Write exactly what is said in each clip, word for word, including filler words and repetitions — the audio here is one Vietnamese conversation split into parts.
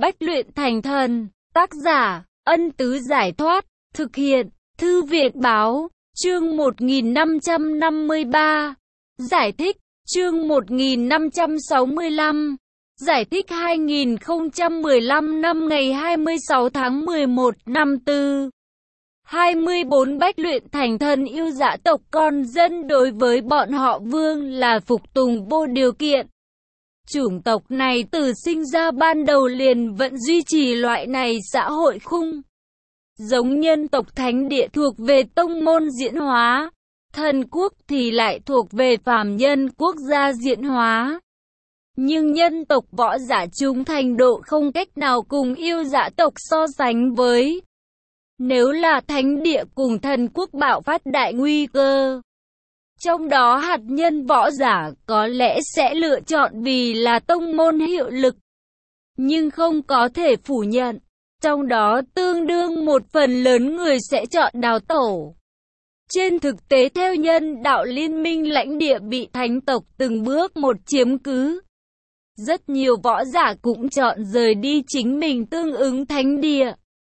Bách luyện thành thần. Tác giả, Ân Tứ Giải Thoát. Thực hiện, Thư viện Báo. Chương một nghìn năm trăm năm mươi ba. Giải thích. Chương một nghìn năm trăm sáu mươi lăm. Giải thích hai nghìn không trăm mười lăm năm ngày hai mươi sáu tháng mười một năm tư. hai mươi bốn Bách luyện thành thần yêu dã tộc con dân đối với bọn họ Vương là phục tùng vô điều kiện. Chủng tộc này từ sinh ra ban đầu liền vẫn duy trì loại này xã hội khung. Giống nhân tộc thánh địa thuộc về tông môn diễn hóa, thần quốc thì lại thuộc về phàm nhân quốc gia diễn hóa. Nhưng nhân tộc võ giả chúng thành độ không cách nào cùng yêu dã tộc so sánh với. Nếu là thánh địa cùng thần quốc bạo phát đại nguy cơ, trong đó hạt nhân võ giả có lẽ sẽ lựa chọn vì là tông môn hiệu lực. Nhưng không có thể phủ nhận, trong đó tương đương một phần lớn người sẽ chọn đào tổ. Trên thực tế theo nhân đạo liên minh lãnh địa bị thánh tộc từng bước một chiếm cứ, rất nhiều võ giả cũng chọn rời đi chính mình tương ứng thánh địa.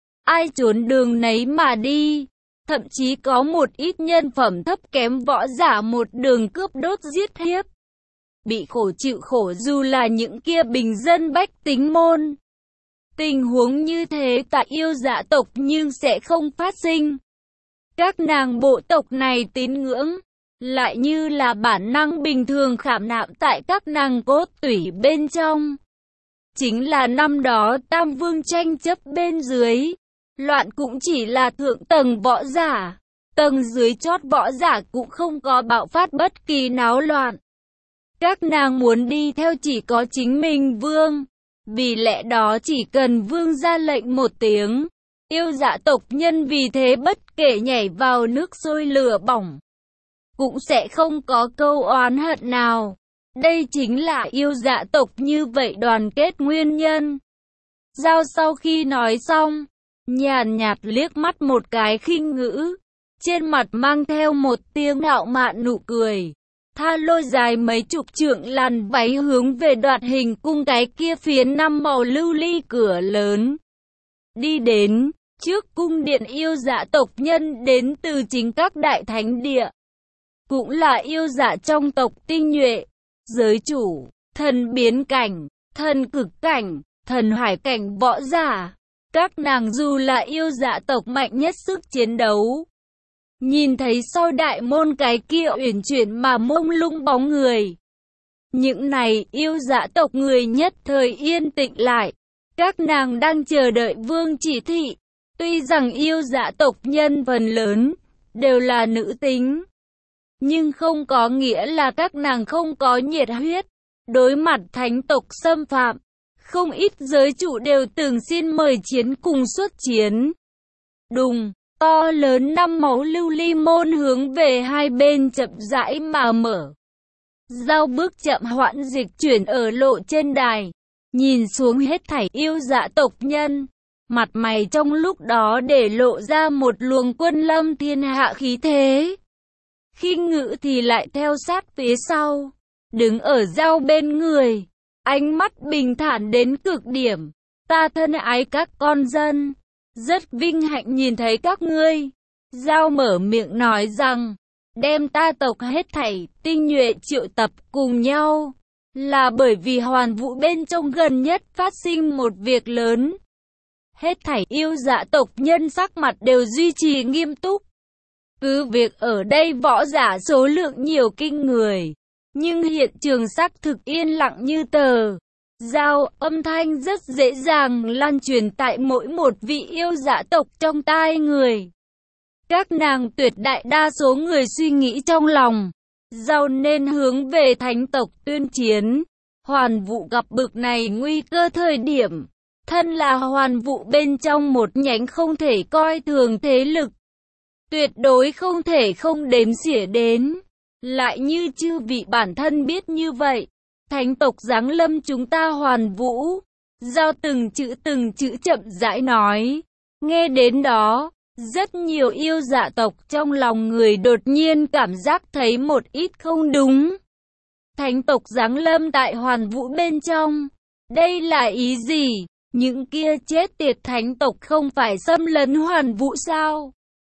Ai trốn đường nấy mà đi. Thậm chí có một ít nhân phẩm thấp kém võ giả một đường cướp đốt giết hiếp. Bị khổ chịu khổ dù là những kia bình dân bách tính môn. Tình huống như thế tại yêu dã tộc nhưng sẽ không phát sinh. Các nàng bộ tộc này tín ngưỡng, lại như là bản năng bình thường khảm nạm tại các nàng cốt tủy bên trong. Chính là năm đó Tam Vương tranh chấp bên dưới. Loạn cũng chỉ là thượng tầng võ giả, tầng dưới chót võ giả cũng không có bạo phát bất kỳ náo loạn. Các nàng muốn đi theo chỉ có chính mình vương, vì lẽ đó chỉ cần vương ra lệnh một tiếng, yêu dã tộc nhân vì thế bất kể nhảy vào nước sôi lửa bỏng, cũng sẽ không có câu oán hận nào. Đây chính là yêu dã tộc như vậy đoàn kết nguyên nhân. Giao sau khi nói xong, nhàn nhạt liếc mắt một cái khinh ngữ, trên mặt mang theo một tiếng ngạo mạn nụ cười, tha lôi dài mấy chục trượng làn váy hướng về đoạt hình cung cái kia phiến năm màu lưu ly cửa lớn. Đi đến, trước cung điện yêu dã tộc nhân đến từ chính các đại thánh địa, cũng là yêu dã trong tộc tinh nhuệ, giới chủ, thần biến cảnh, thần cực cảnh, thần hải cảnh võ giả. Các nàng dù là yêu dã tộc mạnh nhất sức chiến đấu. Nhìn thấy sau đại môn cái kia uyển chuyển mà mông lung bóng người. Những này yêu dã tộc người nhất thời yên tĩnh lại. Các nàng đang chờ đợi vương chỉ thị. Tuy rằng yêu dã tộc nhân phần lớn đều là nữ tính, nhưng không có nghĩa là các nàng không có nhiệt huyết. Đối mặt thánh tộc xâm phạm, không ít giới chủ đều từng xin mời chiến cùng xuất chiến. Đùng, to lớn năm màu lưu ly môn hướng về hai bên chậm rãi mà mở. Giao bước chậm hoãn dịch chuyển ở lộ trên đài, nhìn xuống hết thảy yêu dã tộc nhân. Mặt mày trong lúc đó để lộ ra một luồng quân lâm thiên hạ khí thế. Khinh ngữ thì lại theo sát phía sau, đứng ở giao bên người. Ánh mắt bình thản đến cực điểm. Ta thân ái các con dân, rất vinh hạnh nhìn thấy các ngươi. Giao mở miệng nói rằng, đem ta tộc hết thảy tinh nhuệ triệu tập cùng nhau, là bởi vì hoàn vũ bên trong gần nhất phát sinh một việc lớn. Hết thảy yêu dã tộc nhân sắc mặt đều duy trì nghiêm túc. Cứ việc ở đây võ giả số lượng nhiều kinh người, nhưng hiện trường xác thực yên lặng như tờ. Giao âm thanh rất dễ dàng lan truyền tại mỗi một vị yêu dã tộc trong tai người. Các nàng tuyệt đại đa số người suy nghĩ trong lòng, Giao nên hướng về thánh tộc tuyên chiến. Hoàn vũ gặp bực này nguy cơ thời điểm, thân là hoàn vũ bên trong một nhánh không thể coi thường thế lực, tuyệt đối không thể không đếm xỉa đến. Lại như chư vị bản thân biết như vậy, thánh tộc giáng lâm chúng ta hoàn vũ. Giao từng chữ từng chữ chậm rãi nói. Nghe đến đó, rất nhiều yêu dã tộc trong lòng người đột nhiên cảm giác thấy một ít không đúng. Thánh tộc giáng lâm tại hoàn vũ bên trong, đây là ý gì? Những kia chết tiệt thánh tộc không phải xâm lấn Hoàn Vũ sao?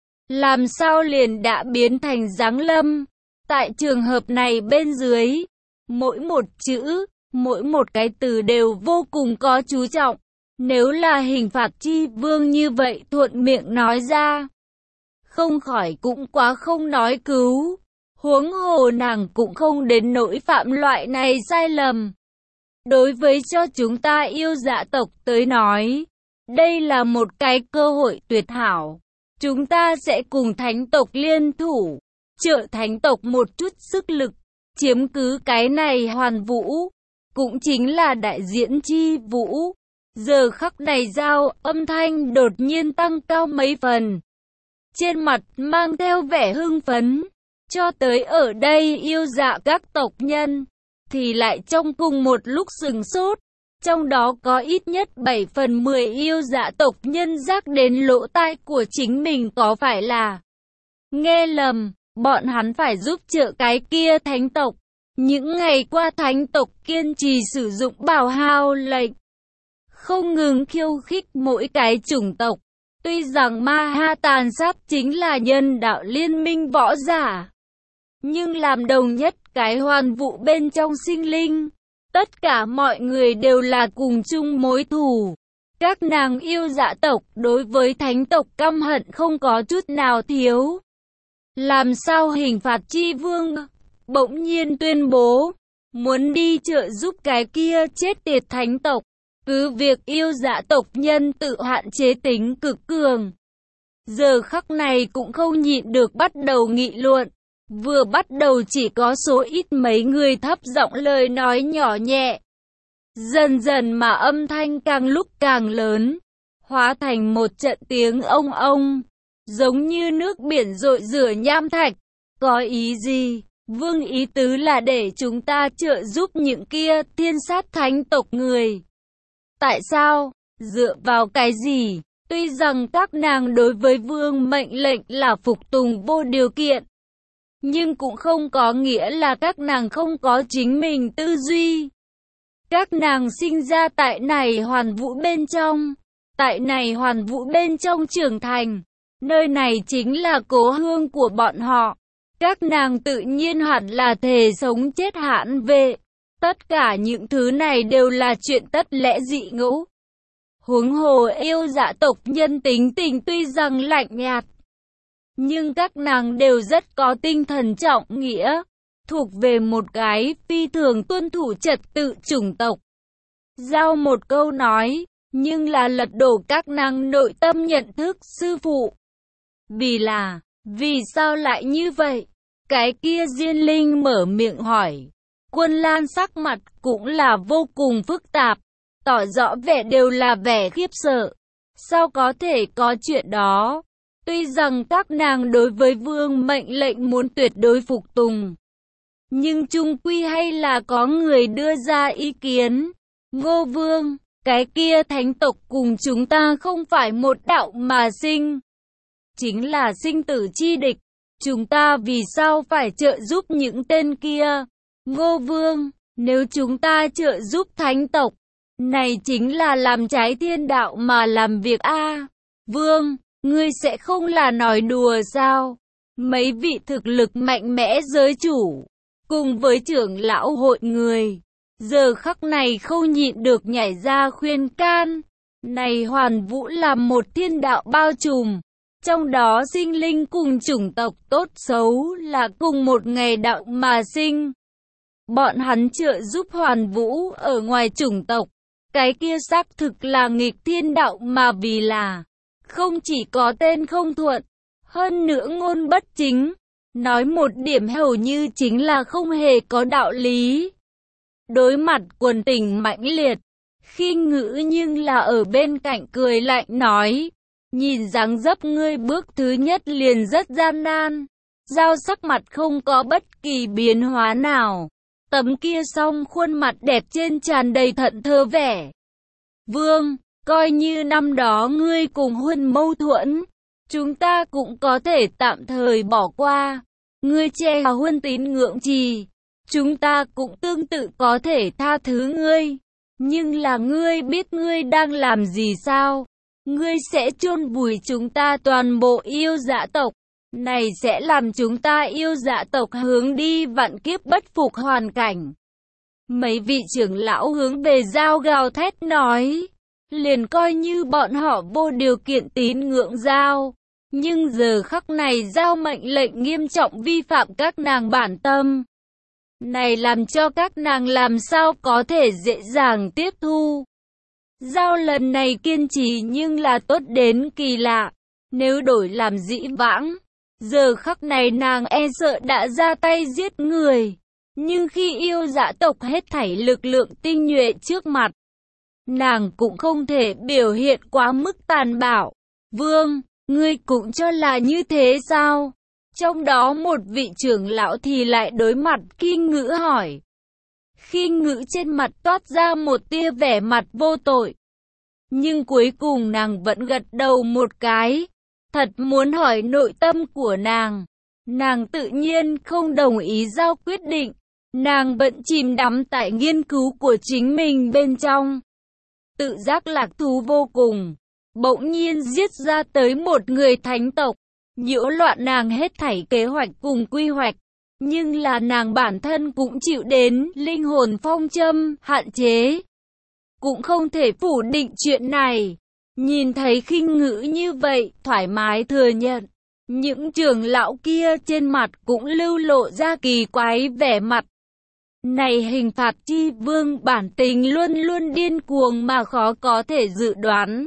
Làm sao liền đã biến thành giáng lâm? Tại trường hợp này bên dưới, mỗi một chữ, mỗi một cái từ đều vô cùng có chú trọng. Nếu là hình phạt chi vương như vậy thuận miệng nói ra, không khỏi cũng quá không nói cứu. Huống hồ nàng cũng không đến nỗi phạm loại này sai lầm. Đối với cho chúng ta yêu dạ tộc tới nói, đây là một cái cơ hội tuyệt hảo. Chúng ta sẽ cùng thánh tộc liên thủ, trợ thánh tộc một chút sức lực, chiếm cứ cái này Hoàn Vũ, cũng chính là đại diễn chi vũ. Giờ khắc này Giao âm thanh đột nhiên tăng cao mấy phần, trên mặt mang theo vẻ hưng phấn. Cho tới ở đây yêu dạ các tộc nhân, thì lại trong cùng một lúc sừng sốt. Trong đó có ít nhất bảy phần mười yêu dạ tộc nhân giác đến lỗ tai của chính mình có phải là nghe lầm, bọn hắn phải giúp trợ cái kia thánh tộc. Những ngày qua thánh tộc kiên trì sử dụng bảo hao lệnh, không ngừng khiêu khích mỗi cái chủng tộc. Tuy rằng Ma Ha tàn sát chính là nhân đạo liên minh võ giả, nhưng làm đồng nhất cái Hoàn Vũ bên trong sinh linh, tất cả mọi người đều là cùng chung mối thù. Các nàng yêu dạ tộc đối với thánh tộc căm hận không có chút nào thiếu. Làm sao hình phạt chi vương bỗng nhiên tuyên bố muốn đi trợ giúp cái kia chết tiệt thánh tộc? Cứ việc yêu dạ tộc nhân tự hạn chế tính cực cường, giờ khắc này cũng không nhịn được bắt đầu nghị luận. Vừa bắt đầu chỉ có số ít mấy người thấp giọng lời nói nhỏ nhẹ. Dần dần mà âm thanh càng lúc càng lớn, hóa thành một trận tiếng ông ông, giống như nước biển rội rửa nham thạch. Có ý gì? Vương ý tứ là để chúng ta trợ giúp những kia thiên sát thánh tộc người. Tại sao? Dựa vào cái gì? Tuy rằng các nàng đối với vương mệnh lệnh là phục tùng vô điều kiện, nhưng cũng không có nghĩa là các nàng không có chính mình tư duy. Các nàng sinh ra tại này Hoàn Vũ bên trong, tại này Hoàn Vũ bên trong trưởng thành, nơi này chính là cố hương của bọn họ. Các nàng tự nhiên hẳn là thề sống chết hãn vệ. Tất cả những thứ này đều là chuyện tất lẽ dị ngẫu. Huống hồ yêu dạ tộc nhân tính tình tuy rằng lạnh nhạt, nhưng các nàng đều rất có tinh thần trọng nghĩa, thuộc về một cái phi thường tuân thủ trật tự chủng tộc. Giao một câu nói, nhưng là lật đổ các nàng nội tâm nhận thức sư phụ. Vì là, vì sao lại như vậy? Cái kia Diên Linh mở miệng hỏi. Quân Lan sắc mặt cũng là vô cùng phức tạp, tỏ rõ vẻ đều là vẻ khiếp sợ. Sao có thể có chuyện đó? Tuy rằng các nàng đối với vương mệnh lệnh muốn tuyệt đối phục tùng, nhưng chung quy hay là có người đưa ra ý kiến. Ngô Vương, cái kia thánh tộc cùng chúng ta không phải một đạo mà sinh, chính là sinh tử chi địch. Chúng ta vì sao phải trợ giúp những tên kia? Ngô Vương, nếu chúng ta trợ giúp thánh tộc, này chính là làm trái thiên đạo mà làm việc a. À, Vương, ngươi sẽ không là nói đùa sao? Mấy vị thực lực mạnh mẽ giới chủ, cùng với trưởng lão hội người, giờ khắc này không nhịn được nhảy ra khuyên can. Này Hoàn Vũ là một thiên đạo bao trùm, trong đó sinh linh cùng chủng tộc tốt xấu là cùng một ngày đạo mà sinh. Bọn hắn trợ giúp Hoàn Vũ ở ngoài chủng tộc, cái kia xác thực là nghịch thiên đạo mà vì là không chỉ có tên không thuận, hơn nữa ngôn bất chính, nói một điểm hầu như chính là không hề có đạo lý. Đối mặt quần tình mãnh liệt, khi ngữ nhưng là ở bên cạnh cười lạnh nói, nhìn dáng dấp ngươi bước thứ nhất liền rất gian nan. Giao sắc mặt không có bất kỳ biến hóa nào, tấm kia song khuôn mặt đẹp trên tràn đầy thận thơ vẻ. Vương, coi như năm đó ngươi cùng Huân mâu thuẫn, chúng ta cũng có thể tạm thời bỏ qua. Ngươi che Huân tín ngưỡng trì, chúng ta cũng tương tự có thể tha thứ ngươi. Nhưng là ngươi biết ngươi đang làm gì sao? Ngươi sẽ chôn vùi chúng ta toàn bộ yêu dạ tộc. Này sẽ làm chúng ta yêu dạ tộc hướng đi vạn kiếp bất phục hoàn cảnh. Mấy vị trưởng lão hướng về Dao gào thét nói. Liền coi như bọn họ vô điều kiện tín ngưỡng Dao. Nhưng giờ khắc này Dao mệnh lệnh nghiêm trọng vi phạm các nàng bản tâm. Này làm cho các nàng làm sao có thể dễ dàng tiếp thu. Dao lần này kiên trì nhưng là tốt đến kỳ lạ. Nếu đổi làm dĩ vãng, giờ khắc này nàng e sợ đã ra tay giết người. Nhưng khi yêu dạ tộc hết thảy lực lượng tinh nhuệ trước mặt, nàng cũng không thể biểu hiện quá mức tàn bạo. Vương, ngươi cũng cho là như thế sao? Trong đó một vị trưởng lão thì lại đối mặt Kinh Ngữ hỏi. Kinh Ngữ trên mặt toát ra một tia vẻ mặt vô tội. Nhưng cuối cùng nàng vẫn gật đầu một cái. Thật muốn hỏi nội tâm của nàng. Nàng tự nhiên không đồng ý Dao quyết định. Nàng vẫn chìm đắm tại nghiên cứu của chính mình bên trong. Tự giác lạc thú vô cùng. Bỗng nhiên giết ra tới một người thánh tộc. Nhiễu loạn nàng hết thảy kế hoạch cùng quy hoạch. Nhưng là nàng bản thân cũng chịu đến linh hồn phong châm, hạn chế. Cũng không thể phủ định chuyện này. Nhìn thấy Kinh Ngữ như vậy, thoải mái thừa nhận. Những trưởng lão kia trên mặt cũng lưu lộ ra kỳ quái vẻ mặt. Này hình phạt chi vương bản tính luôn luôn điên cuồng mà khó có thể dự đoán.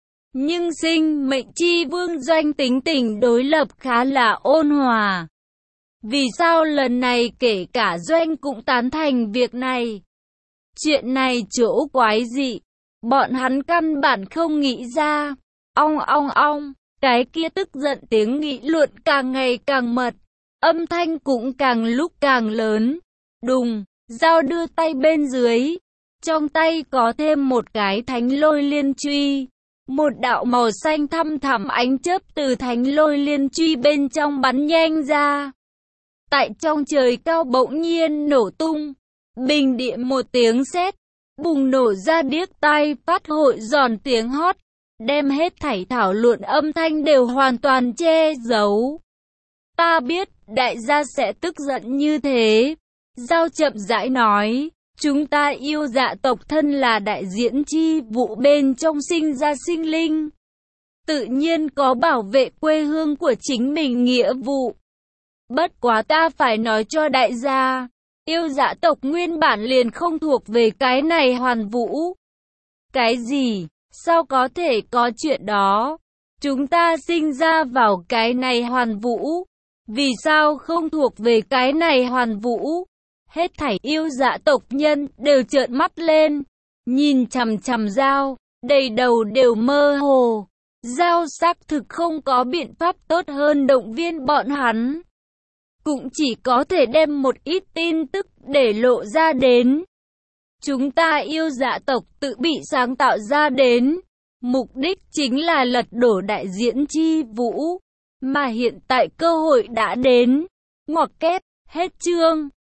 Nhưng sinh mệnh chi vương Doanh tính tình đối lập khá là ôn hòa. Vì sao lần này kể cả Doanh cũng tán thành việc này? Chuyện này chỗ quái dị. Bọn hắn căn bản không nghĩ ra. Ong ong ong, cái kia tức giận tiếng nghị luận càng ngày càng mật. Âm thanh cũng càng lúc càng lớn. Đùng, Dao đưa tay bên dưới. Trong tay có thêm một cái thánh lôi liên truy. Một đạo màu xanh thăm thẳm ánh chớp từ thánh lôi liên truy bên trong bắn nhanh ra. Tại trong trời cao bỗng nhiên nổ tung. Bình địa một tiếng sét bùng nổ ra điếc tai phát hội giòn tiếng hót. Đem hết thảy thảo luận âm thanh đều hoàn toàn che giấu. Ta biết đại gia sẽ tức giận như thế. Dao chậm rãi nói. Chúng ta yêu dạ tộc thân là đại diễn chi vụ bên trong sinh ra sinh linh. Tự nhiên có bảo vệ quê hương của chính mình nghĩa vụ. Bất quá ta phải nói cho đại gia. Yêu dạ tộc nguyên bản liền không thuộc về cái này hoàn vũ. Cái gì? Sao có thể có chuyện đó? Chúng ta sinh ra vào cái này hoàn vũ. Vì sao không thuộc về cái này hoàn vũ? Hết thảy yêu dạ tộc nhân đều trợn mắt lên. Nhìn chằm chằm Dao, đầy đầu đều mơ hồ. Dao xác thực không có biện pháp tốt hơn động viên bọn hắn. Cũng chỉ có thể đem một ít tin tức để lộ ra đến. Chúng ta yêu dạ tộc tự bị sáng tạo ra đến. Mục đích chính là lật đổ đại diễn chi vũ. Mà hiện tại cơ hội đã đến. Ngoặc kép, hết chương.